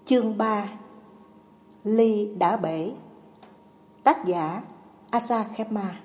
Chương 3. Ly đã bể. Tác giả Asa Khema.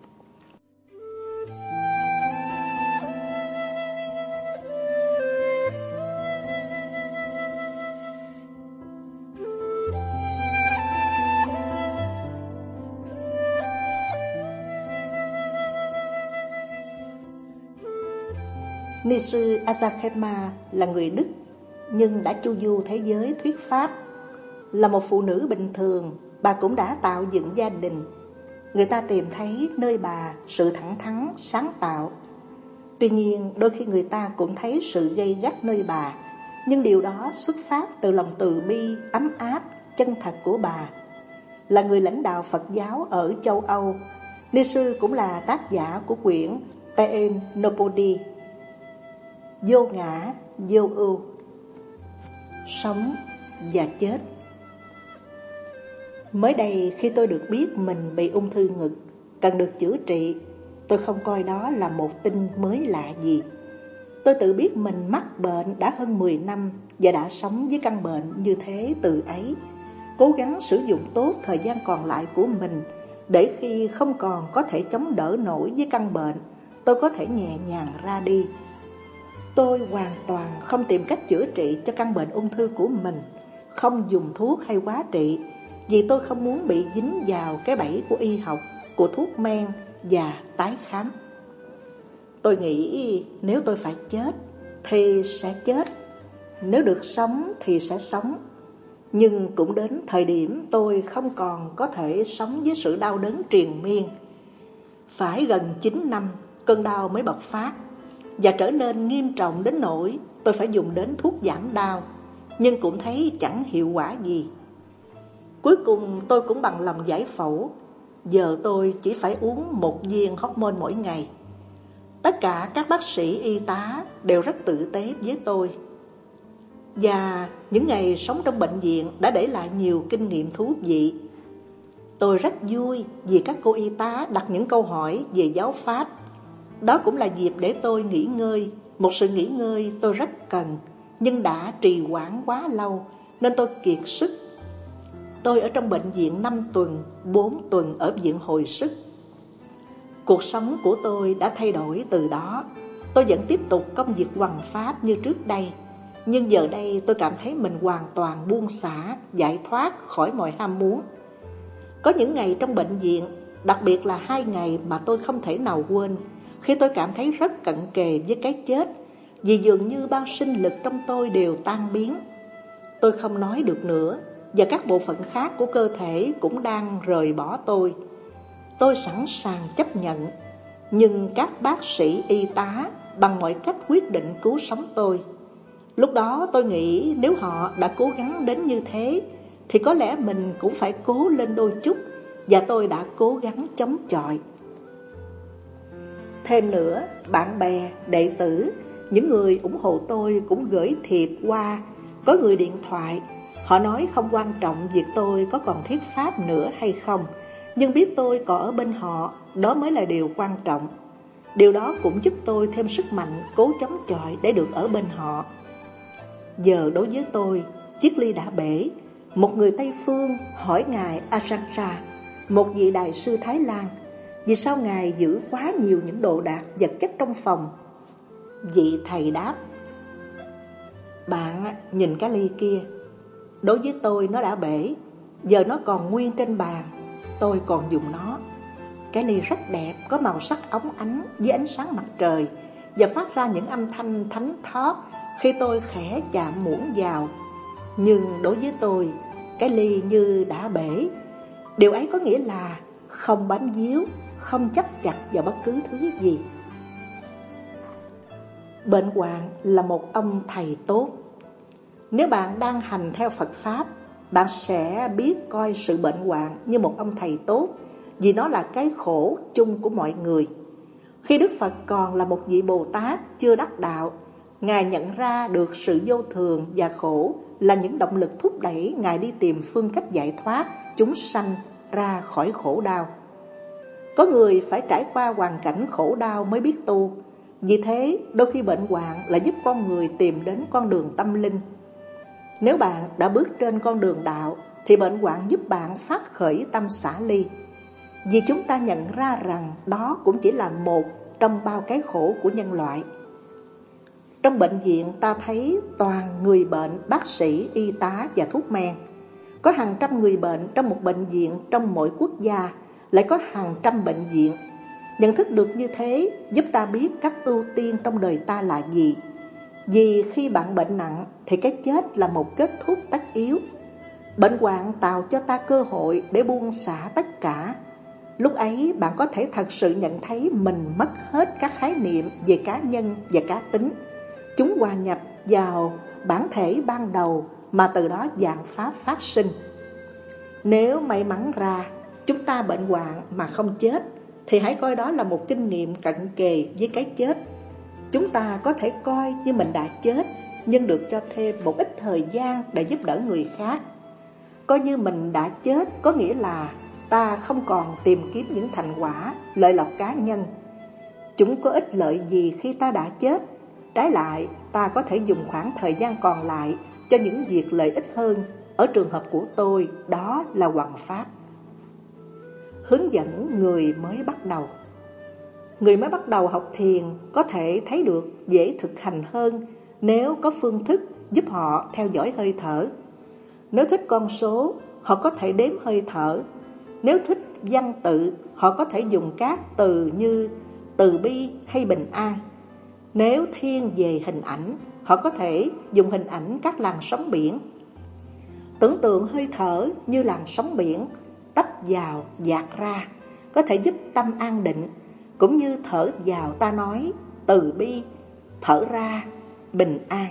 Ni sư Asa Khema là người Đức, nhưng đã chu du thế giới thuyết pháp. Là một phụ nữ bình thường, bà cũng đã tạo dựng gia đình. Người ta tìm thấy nơi bà sự thẳng thắn, sáng tạo. Tuy nhiên, đôi khi người ta cũng thấy sự gay gắt nơi bà, nhưng điều đó xuất phát từ lòng từ bi, ấm áp, chân thật của bà. Là người lãnh đạo Phật giáo ở châu Âu, Ni sư cũng là tác giả của quyển Pain Nobody, vô ngã, vô ưu, sống và chết. Mới đây khi tôi được biết mình bị ung thư ngực, cần được chữa trị, tôi không coi đó là một tin mới lạ gì. Tôi tự biết mình mắc bệnh đã hơn 10 năm và đã sống với căn bệnh như thế từ ấy. Cố gắng sử dụng tốt thời gian còn lại của mình để khi không còn có thể chống đỡ nổi với căn bệnh, tôi có thể nhẹ nhàng ra đi. Tôi hoàn toàn không tìm cách chữa trị cho căn bệnh ung thư của mình, không dùng thuốc hay hóa trị, vì tôi không muốn bị dính vào cái bẫy của y học, của thuốc men và tái khám. Tôi nghĩ nếu tôi phải chết thì sẽ chết, nếu được sống thì sẽ sống. Nhưng cũng đến thời điểm tôi không còn có thể sống với sự đau đớn triền miên. Phải gần 9 năm cơn đau mới bộc phát và trở nên nghiêm trọng đến nỗi tôi phải dùng đến thuốc giảm đau, nhưng cũng thấy chẳng hiệu quả gì. Cuối cùng tôi cũng bằng lòng giải phẫu. Giờ tôi chỉ phải uống 1 viên hormone mỗi ngày. Tất cả các bác sĩ y tá đều rất tử tế với tôi. Và những ngày sống trong bệnh viện đã để lại nhiều kinh nghiệm thú vị. Tôi rất vui vì các cô y tá đặt những câu hỏi về giáo pháp. Đó cũng là dịp để tôi nghỉ ngơi, một sự nghỉ ngơi tôi rất cần, nhưng đã trì hoãn quá lâu nên tôi kiệt sức. Tôi ở trong bệnh viện 5 tuần, 4 tuần ở viện hồi sức. Cuộc sống của tôi đã thay đổi từ đó. Tôi vẫn tiếp tục công việc hoằng pháp như trước đây, nhưng giờ đây tôi cảm thấy mình hoàn toàn buông xả, giải thoát khỏi mọi ham muốn. Có những ngày trong bệnh viện, đặc biệt là 2 ngày mà tôi không thể nào quên, khi tôi cảm thấy rất cận kề với cái chết, vì dường như bao sinh lực trong tôi đều tan biến. Tôi không nói được nữa, và các bộ phận khác của cơ thể cũng đang rời bỏ tôi. Tôi sẵn sàng chấp nhận, nhưng các bác sĩ y tá bằng mọi cách quyết định cứu sống tôi. Lúc đó tôi nghĩ nếu họ đã cố gắng đến như thế, thì có lẽ mình cũng phải cố lên đôi chút, và tôi đã cố gắng chống chọi. Thêm nữa, bạn bè, đệ tử, những người ủng hộ tôi cũng gửi thiệp qua. Có người điện thoại, họ nói không quan trọng việc tôi có còn thuyết pháp nữa hay không, nhưng biết tôi còn ở bên họ, đó mới là điều quan trọng. Điều đó cũng giúp tôi thêm sức mạnh cố chống chọi để được ở bên họ. Giờ đối với tôi, chiếc ly đã bể. Một người Tây Phương hỏi Ngài Asangsa, một vị đại sư Thái Lan, vì sao Ngài giữ quá nhiều những đồ đạc vật chất trong phòng? Vị thầy đáp, bạn nhìn cái ly kia, đối với tôi nó đã bể, giờ nó còn nguyên trên bàn, tôi còn dùng nó. Cái ly rất đẹp, có màu sắc óng ánh với ánh sáng mặt trời, và phát ra những âm thanh thánh thót khi tôi khẽ chạm muỗng vào. Nhưng đối với tôi, cái ly như đã bể. Điều ấy có nghĩa là không bám víu, không chấp chặt vào bất cứ thứ gì. Bệnh hoạn là một ông thầy tốt. Nếu bạn đang hành theo Phật Pháp, bạn sẽ biết coi sự bệnh hoạn như một ông thầy tốt, vì nó là cái khổ chung của mọi người. Khi Đức Phật còn là một vị Bồ Tát chưa đắc đạo, Ngài nhận ra được sự vô thường và khổ là những động lực thúc đẩy Ngài đi tìm phương cách giải thoát chúng sanh ra khỏi khổ đau. Có người phải trải qua hoàn cảnh khổ đau mới biết tu. Vì thế, đôi khi bệnh hoạn là giúp con người tìm đến con đường tâm linh. Nếu bạn đã bước trên con đường đạo thì bệnh hoạn giúp bạn phát khởi tâm xả ly. Vì chúng ta nhận ra rằng đó cũng chỉ là một trong bao cái khổ của nhân loại. Trong bệnh viện ta thấy toàn người bệnh, bác sĩ, y tá và thuốc men. Có hàng trăm người bệnh trong một bệnh viện, trong mỗi quốc gia lại có hàng trăm bệnh viện. Nhận thức được như thế giúp ta biết các ưu tiên trong đời ta là gì. Vì khi bạn bệnh nặng thì cái chết là một kết thúc tất yếu. Bệnh hoạn tạo cho ta cơ hội để buông xả tất cả. Lúc ấy bạn có thể thật sự nhận thấy mình mất hết các khái niệm về cá nhân và cá tính. Chúng hòa nhập vào bản thể ban đầu mà từ đó vạn pháp phát sinh. Nếu may mắn ra chúng ta bệnh hoạn mà không chết thì hãy coi đó là một kinh nghiệm cận kề với cái chết. Chúng ta có thể coi như mình đã chết, nhưng được cho thêm một ít thời gian để giúp đỡ người khác. Coi như mình đã chết có nghĩa là ta không còn tìm kiếm những thành quả, lợi lộc cá nhân. Chúng có ích lợi gì khi ta đã chết? Trái lại, ta có thể dùng khoảng thời gian còn lại cho những việc lợi ích hơn. Ở trường hợp của tôi, đó là hoằng pháp. Hướng dẫn người mới bắt đầu. Người mới bắt đầu học thiền có thể thấy được dễ thực hành hơn nếu có phương thức giúp họ theo dõi hơi thở. Nếu thích con số, họ có thể đếm hơi thở. Nếu thích văn tự, họ có thể dùng các từ như từ bi hay bình an. Nếu thiên về hình ảnh, họ có thể dùng hình ảnh các làn sóng biển. Tưởng tượng hơi thở như làn sóng biển, tấp vào, dạt ra, có thể giúp tâm an định. Cũng như thở vào ta nói từ bi, thở ra bình an.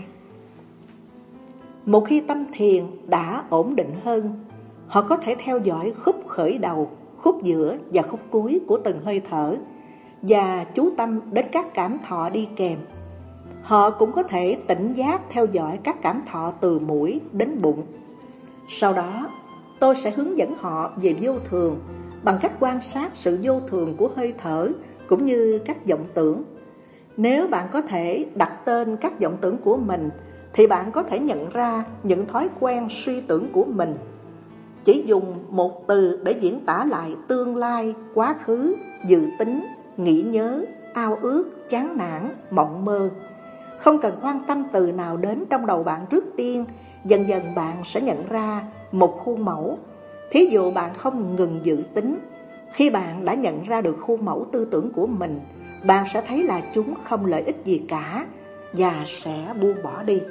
Một khi tâm thiền đã ổn định hơn, họ có thể theo dõi khúc khởi đầu, khúc giữa và khúc cuối của từng hơi thở và chú tâm đến các cảm thọ đi kèm. Họ cũng có thể tỉnh giác theo dõi các cảm thọ từ mũi đến bụng. Sau đó, tôi sẽ hướng dẫn họ về vô thường bằng cách quan sát sự vô thường của hơi thở cũng như các vọng tưởng. Nếu bạn có thể đặt tên các vọng tưởng của mình thì bạn có thể nhận ra những thói quen suy tưởng của mình. Chỉ dùng một từ để diễn tả lại tương lai, quá khứ, dự tính, nghĩ nhớ, ao ước, chán nản, mộng mơ. Không cần quan tâm từ nào đến trong đầu bạn trước tiên, dần dần bạn sẽ nhận ra một khuôn mẫu. Thí dụ bạn không ngừng dự tính. Khi bạn đã nhận ra được khuôn mẫu tư tưởng của mình, bạn sẽ thấy là chúng không lợi ích gì cả và sẽ buông bỏ đi.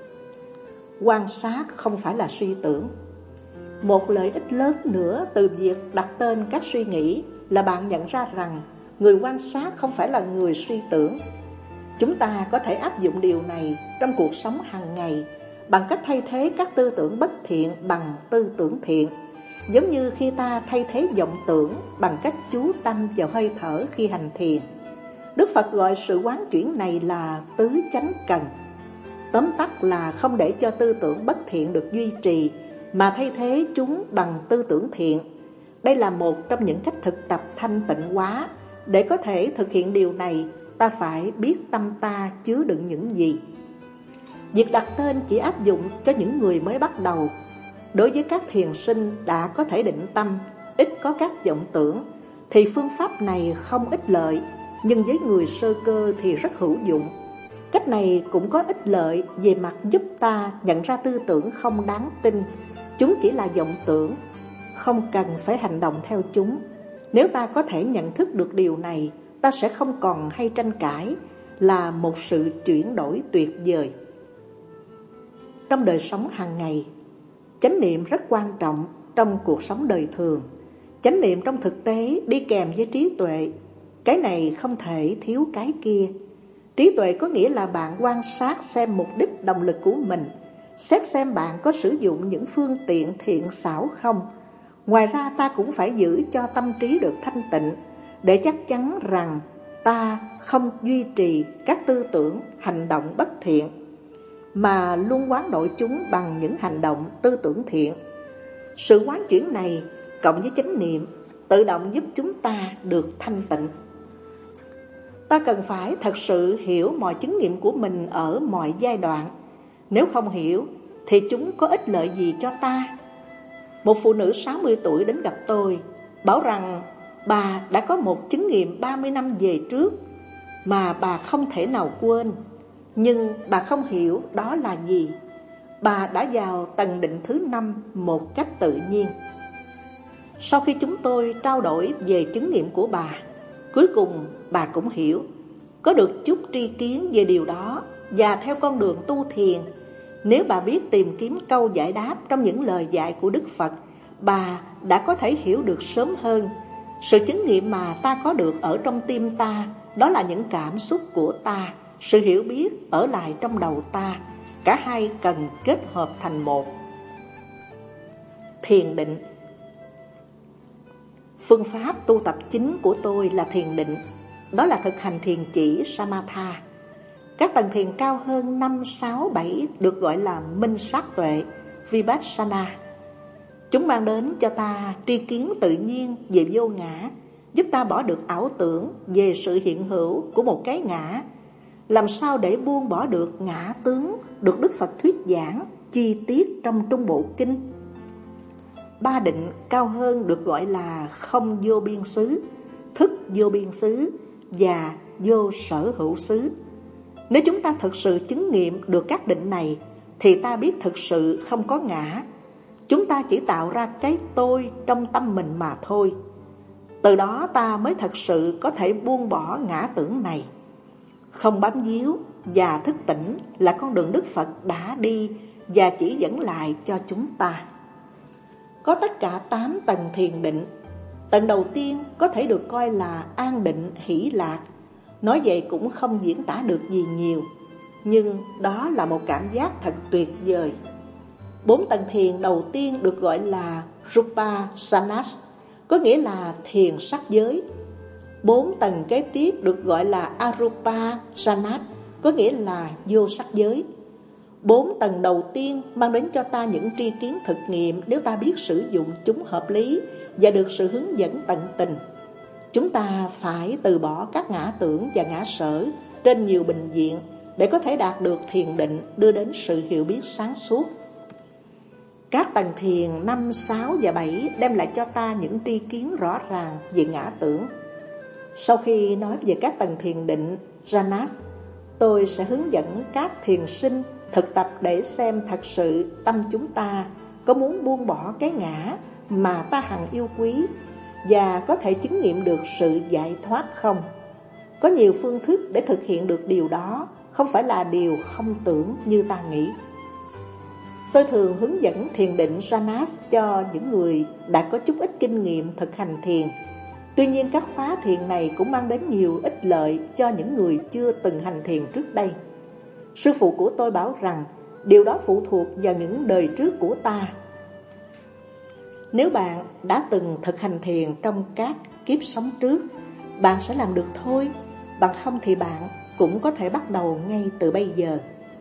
Quan sát không phải là suy tưởng. Một lợi ích lớn nữa từ việc đặt tên các suy nghĩ là bạn nhận ra rằng người quan sát không phải là người suy tưởng. Chúng ta có thể áp dụng điều này trong cuộc sống hàng ngày bằng cách thay thế các tư tưởng bất thiện bằng tư tưởng thiện. Giống như khi ta thay thế vọng tưởng bằng cách chú tâm vào hơi thở khi hành thiền. Đức Phật gọi sự quán chuyển này là tứ chánh cần. Tóm tắt là không để cho tư tưởng bất thiện được duy trì, mà thay thế chúng bằng tư tưởng thiện. Đây là một trong những cách thực tập thanh tịnh hóa. Để có thể thực hiện điều này, ta phải biết tâm ta chứa đựng những gì. Việc đặt tên chỉ áp dụng cho những người mới bắt đầu. Đối với các thiền sinh đã có thể định tâm, ít có các vọng tưởng, thì phương pháp này không ích lợi, nhưng với người sơ cơ thì rất hữu dụng. Cách này cũng có ích lợi về mặt giúp ta nhận ra tư tưởng không đáng tin. Chúng chỉ là vọng tưởng, không cần phải hành động theo chúng. Nếu ta có thể nhận thức được điều này, ta sẽ không còn hay tranh cãi, là một sự chuyển đổi tuyệt vời. Trong đời sống hàng ngày, chánh niệm rất quan trọng trong cuộc sống đời thường. Chánh niệm trong thực tế đi kèm với trí tuệ. Cái này không thể thiếu cái kia. Trí tuệ có nghĩa là bạn quan sát xem mục đích động lực của mình, xét xem bạn có sử dụng những phương tiện thiện xảo không. Ngoài ra ta cũng phải giữ cho tâm trí được thanh tịnh, để chắc chắn rằng ta không duy trì các tư tưởng, hành động bất thiện, mà luôn quán đổi chúng bằng những hành động, tư tưởng thiện. Sự quán chuyển này cộng với chánh niệm tự động giúp chúng ta được thanh tịnh. Ta cần phải thật sự hiểu mọi chứng nghiệm của mình ở mọi giai đoạn. Nếu không hiểu thì chúng có ích lợi gì cho ta? Một phụ nữ 60 tuổi đến gặp tôi, bảo rằng bà đã có một chứng nghiệm 30 năm về trước mà bà không thể nào quên, nhưng bà không hiểu đó là gì. Bà đã vào tầng định thứ 5 một cách tự nhiên. Sau khi chúng tôi trao đổi về chứng nghiệm của bà, cuối cùng bà cũng hiểu, có được chút tri kiến về điều đó, và theo con đường tu thiền, nếu bà biết tìm kiếm câu giải đáp trong những lời dạy của Đức Phật, bà đã có thể hiểu được sớm hơn. Sự chứng nghiệm mà ta có được ở trong tim ta, đó là những cảm xúc của ta. Sự hiểu biết ở lại trong đầu ta. Cả hai cần kết hợp thành một. Thiền định. Phương pháp tu tập chính của tôi là thiền định. Đó là thực hành thiền chỉ Samatha. Các tầng thiền cao hơn 5, 6, 7 được gọi là minh sát tuệ, Vipassana. Chúng mang đến cho ta tri kiến tự nhiên về vô ngã, giúp ta bỏ được ảo tưởng về sự hiện hữu của một cái ngã. Làm sao để buông bỏ được ngã tướng được Đức Phật thuyết giảng chi tiết trong Trung Bộ Kinh. 3 định cao hơn được gọi là không vô biên xứ, thức vô biên xứ và vô sở hữu xứ. Nếu chúng ta thực sự chứng nghiệm được các định này, thì ta biết thực sự không có ngã. Chúng ta chỉ tạo ra cái tôi trong tâm mình mà thôi. Từ đó ta mới thật sự có thể buông bỏ ngã tưởng này. Không bám víu và thức tỉnh là con đường Đức Phật đã đi và chỉ dẫn lại cho chúng ta. Có tất cả 8 tầng thiền định. Tầng đầu tiên có thể được coi là an định hỷ lạc. Nói vậy cũng không diễn tả được gì nhiều, nhưng đó là một cảm giác thật tuyệt vời. 4 tầng thiền đầu tiên được gọi là Rupa Sanas, có nghĩa là thiền sắc giới. 4 tầng kế tiếp được gọi là Arupa Sanas, có nghĩa là vô sắc giới. 4 tầng đầu tiên mang đến cho ta những tri kiến thực nghiệm nếu ta biết sử dụng chúng hợp lý và được sự hướng dẫn tận tình. Chúng ta phải từ bỏ các ngã tưởng và ngã sở trên nhiều bình diện để có thể đạt được thiền định đưa đến sự hiểu biết sáng suốt. Các tầng thiền 5, 6 và 7 đem lại cho ta những tri kiến rõ ràng về ngã tưởng. Sau khi nói về các tầng thiền định Jhanas, tôi sẽ hướng dẫn các thiền sinh thực tập để xem thật sự tâm chúng ta có muốn buông bỏ cái ngã mà ta hằng yêu quý và có thể chứng nghiệm được sự giải thoát không. Có nhiều phương thức để thực hiện được điều đó, không phải là điều không tưởng như ta nghĩ. Tôi thường hướng dẫn thiền định Jhanas cho những người đã có chút ít kinh nghiệm thực hành thiền. Tuy nhiên các khóa thiền này cũng mang đến nhiều ích lợi cho những người chưa từng hành thiền trước đây. Sư phụ của tôi bảo rằng điều đó phụ thuộc vào những đời trước của ta. Nếu bạn đã từng thực hành thiền trong các kiếp sống trước, bạn sẽ làm được thôi. Bằng không thì bạn cũng có thể bắt đầu ngay từ bây giờ.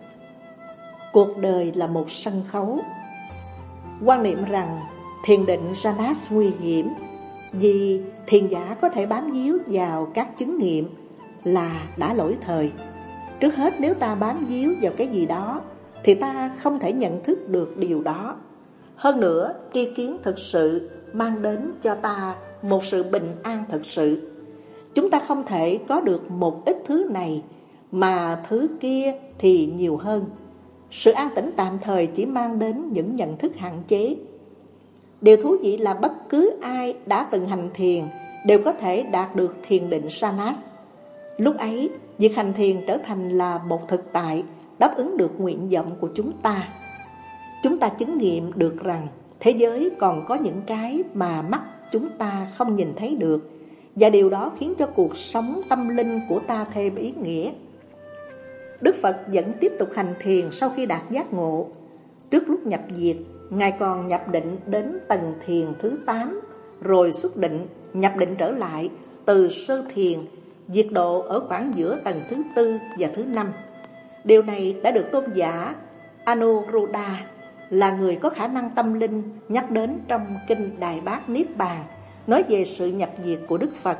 Cuộc đời là một sân khấu. Quan niệm rằng thiền định Jhanas nguy hiểm vì thiền giả có thể bám víu vào các chứng nghiệm là đã lỗi thời. Trước hết, nếu ta bám víu vào cái gì đó thì ta không thể nhận thức được điều đó. Hơn nữa, tri kiến thực sự mang đến cho ta một sự bình an thực sự. Chúng ta không thể có được một ít thứ này mà thứ kia thì nhiều hơn. Sự an tĩnh tạm thời chỉ mang đến những nhận thức hạn chế. Điều thú vị là bất cứ ai đã từng hành thiền đều có thể đạt được thiền định Jhanas. Lúc ấy, việc hành thiền trở thành là một thực tại đáp ứng được nguyện vọng của chúng ta. Chúng ta chứng nghiệm được rằng thế giới còn có những cái mà mắt chúng ta không nhìn thấy được, và điều đó khiến cho cuộc sống tâm linh của ta thêm ý nghĩa. Đức Phật vẫn tiếp tục hành thiền sau khi đạt giác ngộ. Trước lúc nhập diệt, Ngài còn nhập định đến tầng thiền thứ 8, rồi xuất định, nhập định trở lại từ sơ thiền, diệt độ ở khoảng giữa tầng thứ 4 và thứ 5. Điều này đã được tôn giả Anuruddha, là người có khả năng tâm linh, nhắc đến trong kinh Đại Bát Niết Bàn, nói về sự nhập diệt của Đức Phật.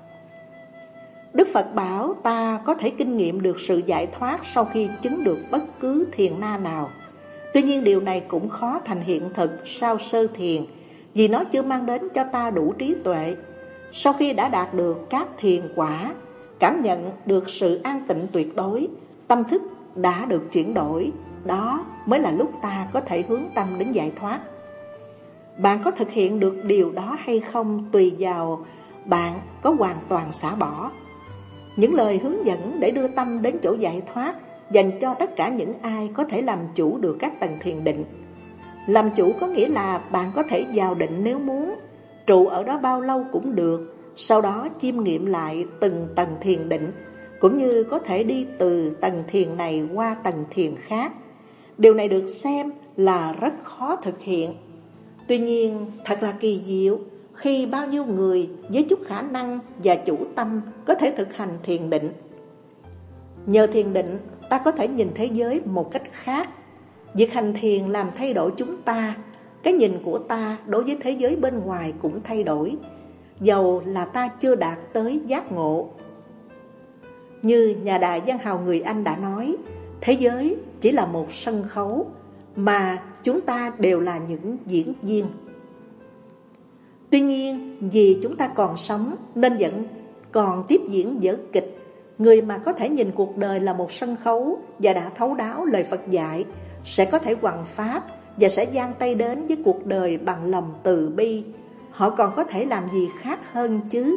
Đức Phật bảo ta có thể kinh nghiệm được sự giải thoát sau khi chứng được bất cứ thiền na nào. Tuy nhiên điều này cũng khó thành hiện thực sau sơ thiền, vì nó chưa mang đến cho ta đủ trí tuệ. Sau khi đã đạt được các thiền quả, cảm nhận được sự an tịnh tuyệt đối, tâm thức đã được chuyển đổi, đó mới là lúc ta có thể hướng tâm đến giải thoát. Bạn có thực hiện được điều đó hay không tùy vào bạn có hoàn toàn xả bỏ. Những lời hướng dẫn để đưa tâm đến chỗ giải thoát dành cho tất cả những ai có thể làm chủ được các tầng thiền định. Làm chủ có nghĩa là bạn có thể vào định nếu muốn, trụ ở đó bao lâu cũng được, sau đó chiêm nghiệm lại từng tầng thiền định, cũng như có thể đi từ tầng thiền này qua tầng thiền khác. Điều này được xem là rất khó thực hiện. Tuy nhiên, thật là kỳ diệu khi bao nhiêu người với chút khả năng và chủ tâm có thể thực hành thiền định. Nhờ thiền định, ta có thể nhìn thế giới một cách khác. Việc hành thiền làm thay đổi chúng ta, cái nhìn của ta đối với thế giới bên ngoài cũng thay đổi, dầu là ta chưa đạt tới giác ngộ. Như nhà đại văn hào người Anh đã nói, thế giới chỉ là một sân khấu, mà chúng ta đều là những diễn viên. Tuy nhiên, vì chúng ta còn sống nên vẫn còn tiếp diễn vở kịch. Người mà có thể nhìn cuộc đời là một sân khấu và đã thấu đáo lời Phật dạy sẽ có thể hoằng pháp và sẽ giang tay đến với cuộc đời bằng lòng từ bi. Họ còn có thể làm gì khác hơn chứ?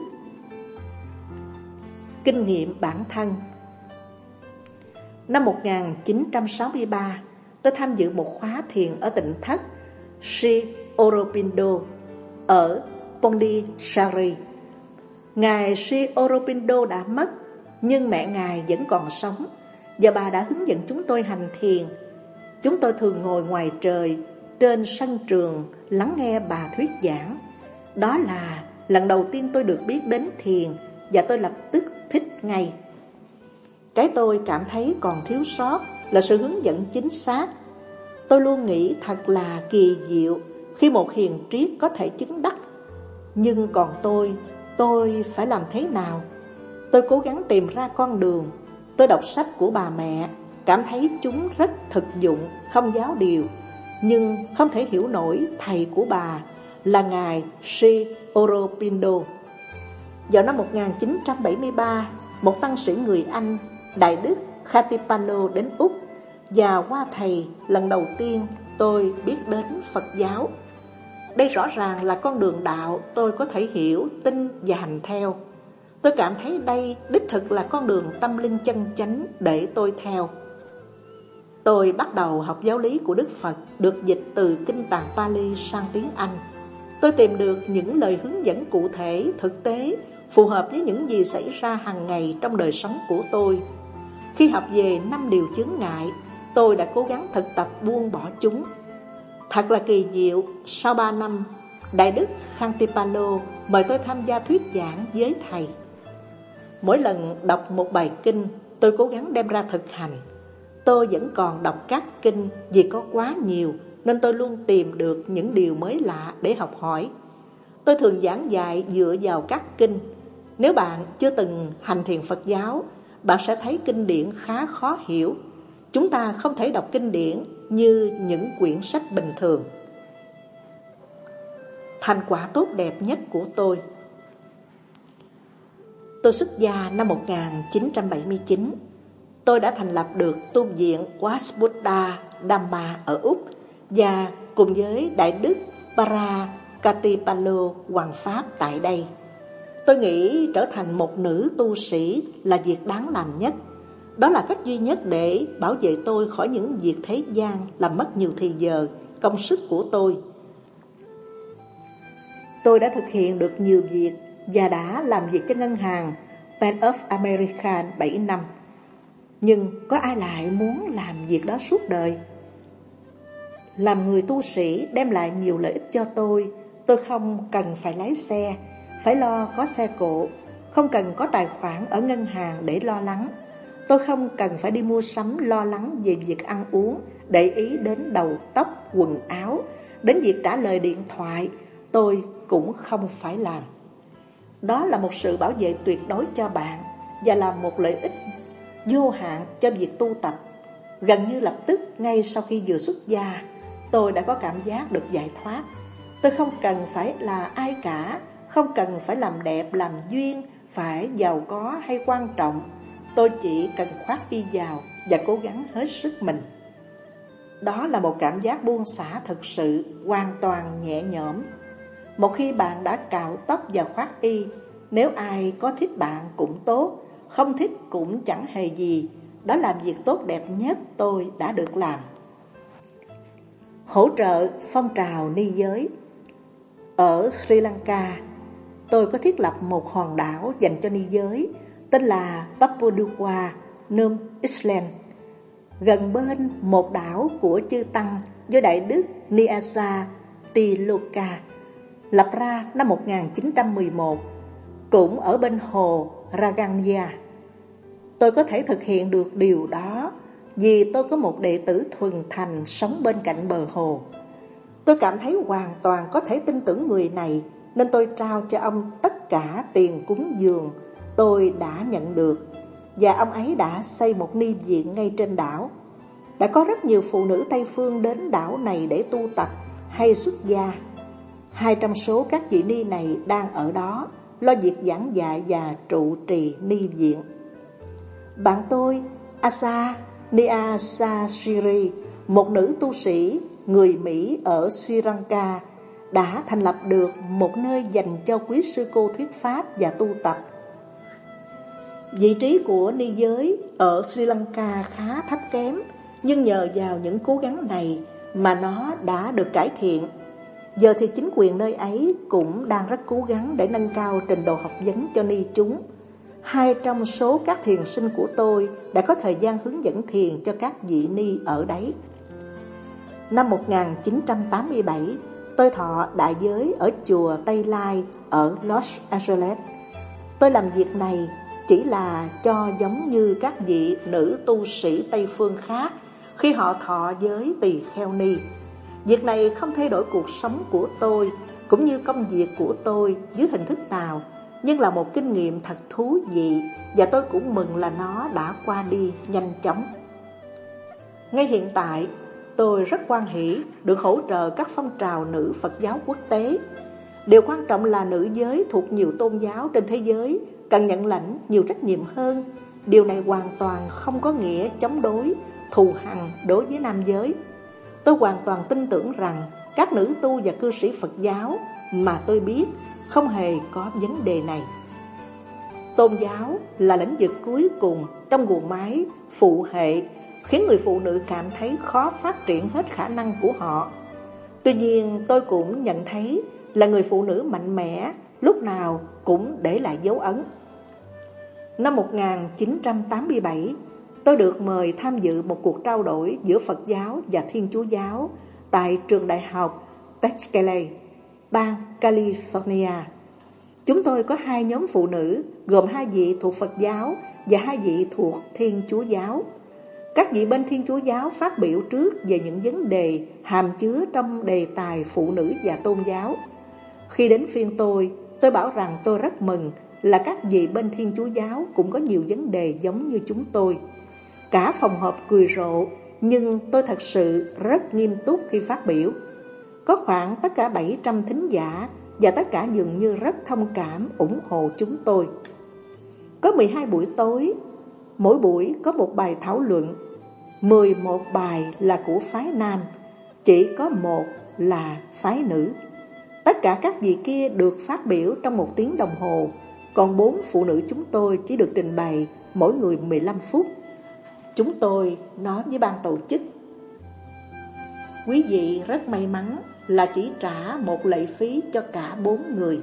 Kinh nghiệm bản thân. Năm 1963, tôi tham dự một khóa thiền ở tỉnh thất Sri Aurobindo ở Pondicherry. Ngài Sri Aurobindo đã mất, nhưng mẹ Ngài vẫn còn sống, và bà đã hướng dẫn chúng tôi hành thiền. Chúng tôi thường ngồi ngoài trời, trên sân trường, lắng nghe bà thuyết giảng. Đó là lần đầu tiên tôi được biết đến thiền, và tôi lập tức thích ngay. Cái tôi cảm thấy còn thiếu sót là sự hướng dẫn chính xác. Tôi luôn nghĩ thật là kỳ diệu khi một hiền triết có thể chứng đắc. Nhưng còn tôi phải làm thế nào? Tôi cố gắng tìm ra con đường. Tôi đọc sách của bà mẹ, cảm thấy chúng rất thực dụng, không giáo điều, nhưng không thể hiểu nổi thầy của bà là Ngài Sri Aurobindo. Vào năm 1973, một tăng sĩ người Anh, Đại đức Khatipalo đến Úc, và qua thầy lần đầu tiên tôi biết đến Phật giáo. Đây rõ ràng là con đường đạo tôi có thể hiểu, tin và hành theo. Tôi cảm thấy đây đích thực là con đường tâm linh chân chánh để tôi theo. Tôi bắt đầu học giáo lý của Đức Phật, được dịch từ Kinh Tạng Pali sang tiếng Anh. Tôi tìm được những lời hướng dẫn cụ thể, thực tế, phù hợp với những gì xảy ra hàng ngày trong đời sống của tôi. Khi học về 5 điều chướng ngại, tôi đã cố gắng thực tập buông bỏ chúng. Thật là kỳ diệu, sau 3 năm, Đại đức Khantipalo mời tôi tham gia thuyết giảng với thầy. Mỗi lần đọc một bài kinh, tôi cố gắng đem ra thực hành. Tôi vẫn còn đọc các kinh vì có quá nhiều, nên tôi luôn tìm được những điều mới lạ để học hỏi. Tôi thường giảng dạy dựa vào các kinh. Nếu bạn chưa từng hành thiền Phật giáo, bạn sẽ thấy kinh điển khá khó hiểu. Chúng ta không thể đọc kinh điển như những quyển sách bình thường. Thành quả tốt đẹp nhất của tôi xuất gia năm 1979. Tôi đã thành lập được tu viện Wat Buddha Dhamma ở Úc và cùng với Đại đức Parakatipalo hoằng pháp tại đây. Tôi nghĩ trở thành một nữ tu sĩ là việc đáng làm nhất. Đó là cách duy nhất để bảo vệ tôi khỏi những việc thế gian làm mất nhiều thời giờ, công sức của tôi. Tôi đã thực hiện được nhiều việc và đã làm việc cho ngân hàng Bank of America 7 năm. Nhưng có ai lại muốn làm việc đó suốt đời? Làm người tu sĩ đem lại nhiều lợi ích cho tôi. Tôi không cần phải lái xe, phải lo có xe cộ, không cần có tài khoản ở ngân hàng để lo lắng. Tôi không cần phải đi mua sắm lo lắng về việc ăn uống, để ý đến đầu tóc, quần áo, đến việc trả lời điện thoại, tôi cũng không phải làm. Đó là một sự bảo vệ tuyệt đối cho bạn và là một lợi ích vô hạn cho việc tu tập. Gần như lập tức, ngay sau khi vừa xuất gia, tôi đã có cảm giác được giải thoát. Tôi không cần phải là ai cả, không cần phải làm đẹp, làm duyên, phải giàu có hay quan trọng. Tôi chỉ cần khoác y vào và cố gắng hết sức mình. Đó là một cảm giác buông xả thực sự, hoàn toàn nhẹ nhõm. Một khi bạn đã cạo tóc và khoác y, nếu ai có thích bạn cũng tốt, không thích cũng chẳng hề gì. Đó là việc tốt đẹp nhất tôi đã được làm. Hỗ trợ phong trào ni giới. Ở Sri Lanka, tôi có thiết lập một hòn đảo dành cho ni giới, tên là Papua New Island, gần bên một đảo của chư Tăng do Đại đức Nyasa Tiloka lập ra năm 1911, cũng ở bên hồ Raganya. Tôi có thể thực hiện được điều đó vì tôi có một đệ tử thuần thành sống bên cạnh bờ hồ. Tôi cảm thấy hoàn toàn có thể tin tưởng người này, nên tôi trao cho ông tất cả tiền cúng dường tôi đã nhận được, và ông ấy đã xây một ni viện ngay trên đảo. Đã có rất nhiều phụ nữ Tây Phương đến đảo này để tu tập hay xuất gia. 2 trong số các vị ni này đang ở đó, lo việc giảng dạy và trụ trì ni viện. Bạn tôi, Asa Niasashiri, một nữ tu sĩ người Mỹ ở Sri Lanka, đã thành lập được một nơi dành cho quý sư cô thuyết pháp và tu tập. Vị trí của ni giới ở Sri Lanka khá thấp kém, nhưng nhờ vào những cố gắng này mà nó đã được cải thiện. Giờ thì chính quyền nơi ấy cũng đang rất cố gắng để nâng cao trình độ học vấn cho ni chúng. 2 trong số các thiền sinh của tôi đã có thời gian hướng dẫn thiền cho các vị ni ở đấy. Năm 1987, tôi thọ đại giới ở chùa Tây Lai ở Los Angeles. Tôi làm việc này chỉ là cho giống như các vị nữ tu sĩ Tây Phương khác khi họ thọ giới tỳ kheo ni. Việc này không thay đổi cuộc sống của tôi cũng như công việc của tôi dưới hình thức nào, nhưng là một kinh nghiệm thật thú vị, và tôi cũng mừng là nó đã qua đi nhanh chóng. Ngay hiện tại, tôi rất hoan hỷ được hỗ trợ các phong trào nữ Phật giáo quốc tế. Điều quan trọng là nữ giới thuộc nhiều tôn giáo trên thế giới cần nhận lãnh nhiều trách nhiệm hơn. Điều này hoàn toàn không có nghĩa chống đối, thù hằn đối với nam giới. Tôi hoàn toàn tin tưởng rằng các nữ tu và cư sĩ Phật giáo mà tôi biết không hề có vấn đề này. Tôn giáo là lĩnh vực cuối cùng trong guồng máy phụ hệ, khiến người phụ nữ cảm thấy khó phát triển hết khả năng của họ. Tuy nhiên, tôi cũng nhận thấy là người phụ nữ mạnh mẽ lúc nào cũng để lại dấu ấn. Năm 1987, tôi được mời tham dự một cuộc trao đổi giữa Phật giáo và Thiên Chúa giáo tại trường đại học Berkeley, bang California. Chúng tôi có 2 nhóm phụ nữ, gồm 2 vị thuộc Phật giáo và 2 vị thuộc Thiên Chúa giáo. Các vị bên Thiên Chúa giáo phát biểu trước về những vấn đề hàm chứa trong đề tài phụ nữ và tôn giáo. Khi đến phiên tôi bảo rằng tôi rất mừng là các vị bên Thiên Chúa giáo cũng có nhiều vấn đề giống như chúng tôi. Cả phòng họp cười rộ, nhưng tôi thật sự rất nghiêm túc khi phát biểu. Có khoảng tất cả 700 thính giả, và tất cả dường như rất thông cảm ủng hộ chúng tôi. Có 12 buổi tối, mỗi buổi có một bài thảo luận. 11 bài là của phái nam, chỉ có 1 là phái nữ. Tất cả các vị kia được phát biểu trong 1 tiếng đồng hồ, còn 4 phụ nữ chúng tôi chỉ được trình bày mỗi người 15 phút. Chúng tôi nói với ban tổ chức: quý vị rất may mắn là chỉ trả một lệ phí cho cả 4 người.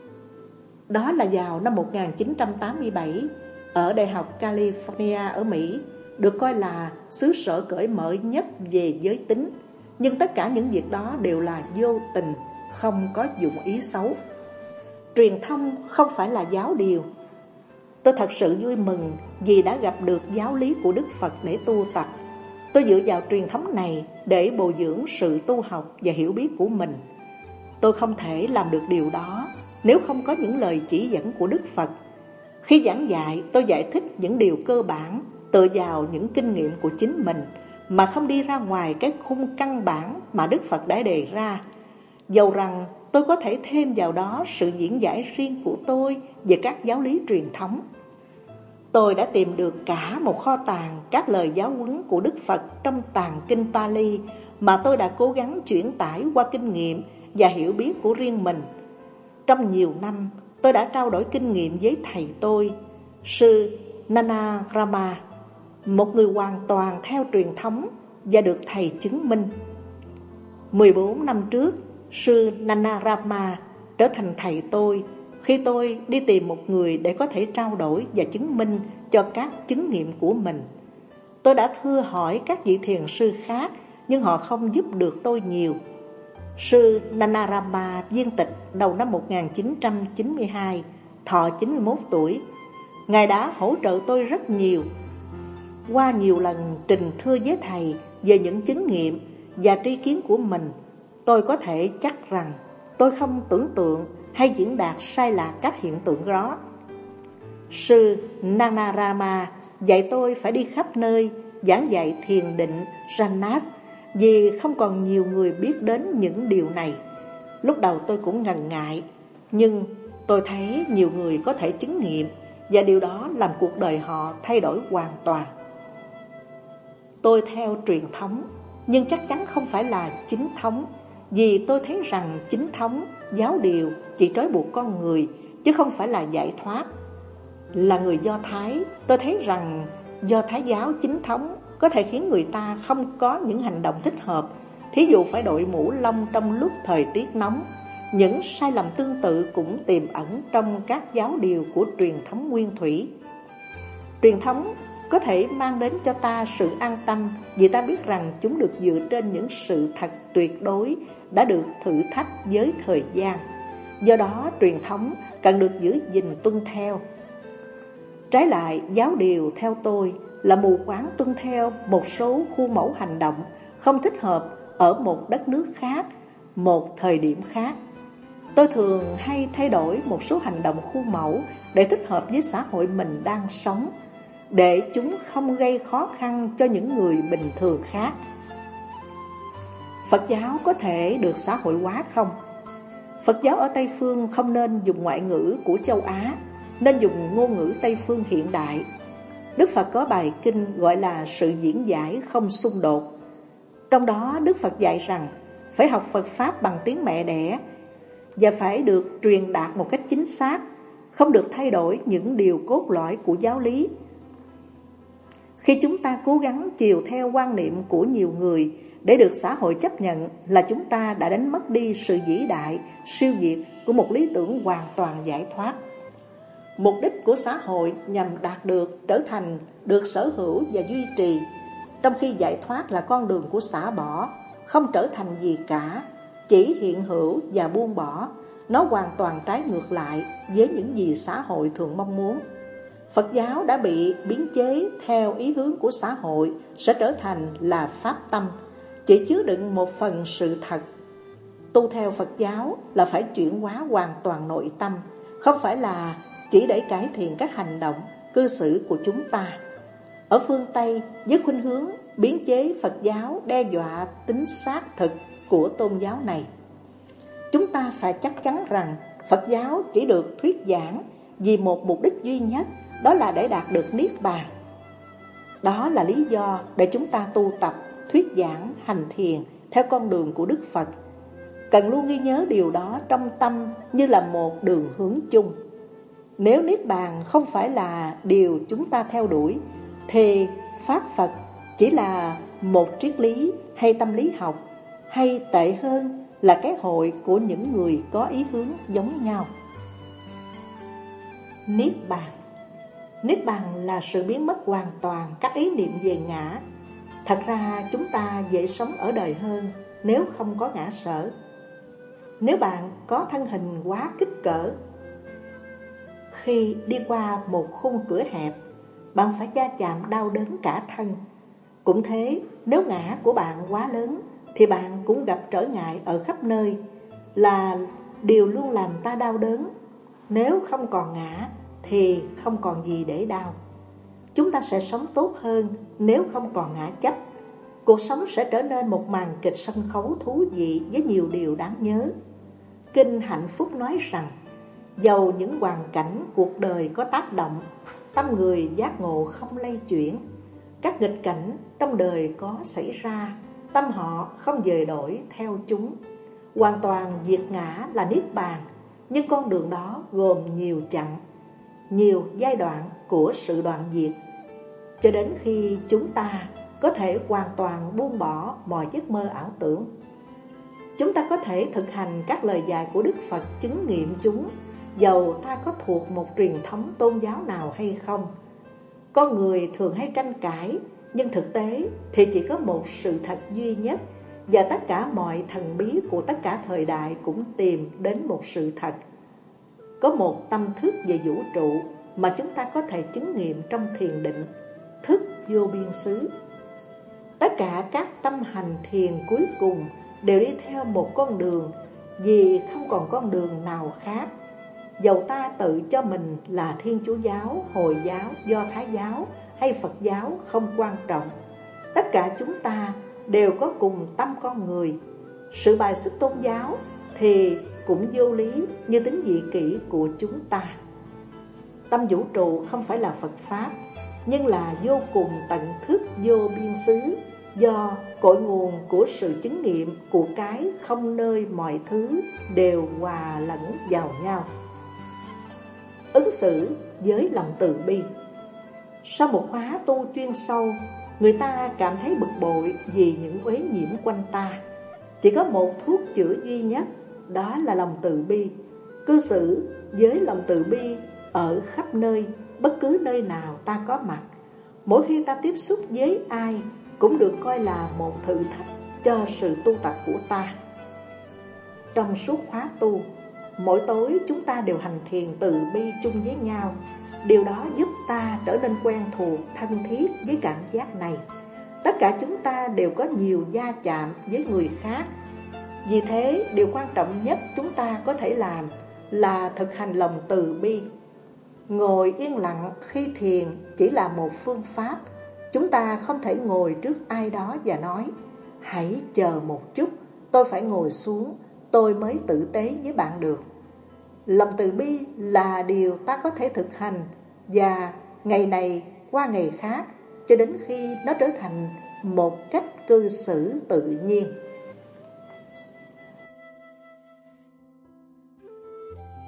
Đó là vào năm 1987, ở Đại học California ở Mỹ, được coi là xứ sở cởi mở nhất về giới tính. Nhưng tất cả những việc đó đều là vô tình, không có dụng ý xấu. Truyền thông không phải là giáo điều. Tôi thật sự vui mừng vì đã gặp được giáo lý của Đức Phật để tu tập. Tôi dựa vào truyền thống này để bồi dưỡng sự tu học và hiểu biết của mình. Tôi không thể làm được điều đó nếu không có những lời chỉ dẫn của Đức Phật. Khi giảng dạy, tôi giải thích những điều cơ bản tựa vào những kinh nghiệm của chính mình, mà không đi ra ngoài cái khung căn bản mà Đức Phật đã đề ra. Dầu rằng tôi có thể thêm vào đó sự diễn giải riêng của tôi về các giáo lý truyền thống. Tôi đã tìm được cả một kho tàng các lời giáo huấn của Đức Phật trong tàng kinh Pali mà tôi đã cố gắng chuyển tải qua kinh nghiệm và hiểu biết của riêng mình. Trong nhiều năm, tôi đã trao đổi kinh nghiệm với thầy tôi, sư Nanarama, một người hoàn toàn theo truyền thống và được thầy chứng minh. 14 năm trước, sư Nanarama trở thành thầy tôi khi tôi đi tìm một người để có thể trao đổi và chứng minh cho các chứng nghiệm của mình. Tôi đã thưa hỏi các vị thiền sư khác, nhưng họ không giúp được tôi nhiều. Sư Nanarama viên tịch đầu năm 1992, thọ 91 tuổi. Ngài đã hỗ trợ tôi rất nhiều. Qua nhiều lần trình thưa với thầy về những chứng nghiệm và tri kiến của mình, tôi có thể chắc rằng tôi không tưởng tượng hay diễn đạt sai lạc các hiện tượng đó. Sư Nanarama dạy tôi phải đi khắp nơi giảng dạy thiền định Jhanas, vì không còn nhiều người biết đến những điều này. Lúc đầu tôi cũng ngần ngại, nhưng tôi thấy nhiều người có thể chứng nghiệm, và điều đó làm cuộc đời họ thay đổi hoàn toàn. Tôi theo truyền thống, nhưng chắc chắn không phải là chính thống, vì tôi thấy rằng chính thống, giáo điều chỉ trói buộc con người, chứ không phải là giải thoát. Là người Do Thái, tôi thấy rằng Do Thái giáo chính thống có thể khiến người ta không có những hành động thích hợp, thí dụ phải đội mũ lông trong lúc thời tiết nóng. Những sai lầm tương tự cũng tiềm ẩn trong các giáo điều của truyền thống nguyên thủy. Truyền thống có thể mang đến cho ta sự an tâm, vì ta biết rằng chúng được dựa trên những sự thật tuyệt đối đã được thử thách với thời gian. Do đó, truyền thống cần được giữ gìn tuân theo. Trái lại, giáo điều theo tôi là mù quáng tuân theo một số khuôn mẫu hành động không thích hợp ở một đất nước khác, một thời điểm khác. Tôi thường hay thay đổi một số hành động khuôn mẫu để thích hợp với xã hội mình đang sống, để chúng không gây khó khăn cho những người bình thường khác. Phật giáo có thể được xã hội hóa không? Phật giáo ở Tây Phương không nên dùng ngoại ngữ của châu Á, nên dùng ngôn ngữ Tây Phương hiện đại. Đức Phật có bài kinh gọi là sự diễn giải không xung đột. Trong đó Đức Phật dạy rằng phải học Phật Pháp bằng tiếng mẹ đẻ và phải được truyền đạt một cách chính xác, không được thay đổi những điều cốt lõi của giáo lý. Khi chúng ta cố gắng chiều theo quan niệm của nhiều người để được xã hội chấp nhận, là chúng ta đã đánh mất đi sự vĩ đại, siêu việt của một lý tưởng hoàn toàn giải thoát. Mục đích của xã hội nhằm đạt được trở thành được sở hữu và duy trì, trong khi giải thoát là con đường của xả bỏ, không trở thành gì cả, chỉ hiện hữu và buông bỏ. Nó hoàn toàn trái ngược lại với những gì xã hội thường mong muốn. Phật giáo đã bị biến chế theo ý hướng của xã hội sẽ trở thành là pháp tâm, chỉ chứa đựng một phần sự thật. Tu theo Phật giáo là phải chuyển hóa hoàn toàn nội tâm, không phải là chỉ để cải thiện các hành động, cư xử của chúng ta. Ở phương Tây, với khuynh hướng biến chế Phật giáo đe dọa tính xác thực của tôn giáo này, chúng ta phải chắc chắn rằng Phật giáo chỉ được thuyết giảng vì một mục đích duy nhất, đó là để đạt được Niết Bàn. Đó là lý do để chúng ta tu tập, thuyết giảng, hành thiền theo con đường của Đức Phật. Cần luôn ghi nhớ điều đó trong tâm như là một đường hướng chung. Nếu Niết Bàn không phải là điều chúng ta theo đuổi, thì Pháp Phật chỉ là một triết lý hay tâm lý học, hay tệ hơn là cái hội của những người có ý hướng giống nhau. Niết Bàn. Niết Bàn là sự biến mất hoàn toàn các ý niệm về ngã. Thật ra chúng ta dễ sống ở đời hơn nếu không có ngã sở. Nếu bạn có thân hình quá kích cỡ, khi đi qua một khung cửa hẹp, bạn phải va chạm đau đớn cả thân. Cũng thế, nếu ngã của bạn quá lớn, thì bạn cũng gặp trở ngại ở khắp nơi, là điều luôn làm ta đau đớn. Nếu không còn ngã, thì không còn gì để đau. Chúng ta sẽ sống tốt hơn nếu không còn ngã chấp. cuộc sống sẽ trở nên một màn kịch sân khấu thú vị với nhiều điều đáng nhớ. Kinh Hạnh Phúc nói rằng, dầu những hoàn cảnh cuộc đời có tác động, tâm người giác ngộ không lay chuyển. Các nghịch cảnh trong đời có xảy ra, tâm họ không dời đổi theo chúng. Hoàn toàn diệt ngã là niết bàn, nhưng con đường đó gồm nhiều chặng, nhiều giai đoạn của sự đoạn diệt. Cho đến khi chúng ta có thể hoàn toàn buông bỏ mọi giấc mơ ảo tưởng, chúng ta có thể thực hành các lời dạy của Đức Phật, chứng nghiệm chúng, dầu ta có thuộc một truyền thống tôn giáo nào hay không. Con người thường hay tranh cãi, nhưng thực tế thì chỉ có một sự thật duy nhất, và tất cả mọi thần bí của tất cả thời đại cũng tìm đến một sự thật. Có một tâm thức về vũ trụ mà chúng ta có thể chứng nghiệm trong thiền định, thức vô biên xứ. Tất cả các tâm hành thiền cuối cùng đều đi theo một con đường, vì không còn con đường nào khác. Dầu ta tự cho mình là Thiên Chúa giáo, Hồi giáo, Do Thái giáo hay Phật giáo không quan trọng. Tất cả chúng ta đều có cùng tâm con người. Sự bài xích tôn giáo thì cũng vô lý như tính vị kỷ của chúng ta. Tâm vũ trụ không phải là Phật Pháp, nhưng là vô cùng tận thức vô biên xứ, do cội nguồn của sự chứng nghiệm của cái không nơi mọi thứ đều hòa lẫn vào nhau. Ứng xử với lòng từ bi. Sau một khóa tu chuyên sâu, người ta cảm thấy bực bội vì những uế nhiễm quanh ta. Chỉ có một thuốc chữa duy nhất, đó là lòng từ bi. Cư xử với lòng từ bi ở khắp nơi, bất cứ nơi nào ta có mặt. Mỗi khi ta tiếp xúc với ai cũng được coi là một thử thách cho sự tu tập của ta. Trong suốt khóa tu, mỗi tối chúng ta đều hành thiền từ bi chung với nhau. Điều đó giúp ta trở nên quen thuộc, thân thiết với cảm giác này. Tất cả chúng ta đều có nhiều va chạm với người khác. Vì thế, điều quan trọng nhất chúng ta có thể làm là thực hành lòng từ bi. Ngồi yên lặng khi thiền chỉ là một phương pháp. Chúng ta không thể ngồi trước ai đó và nói, hãy chờ một chút, tôi phải ngồi xuống, tôi mới tử tế với bạn được. Lòng từ bi là điều ta có thể thực hành, và ngày này qua ngày khác, cho đến khi nó trở thành một cách cư xử tự nhiên.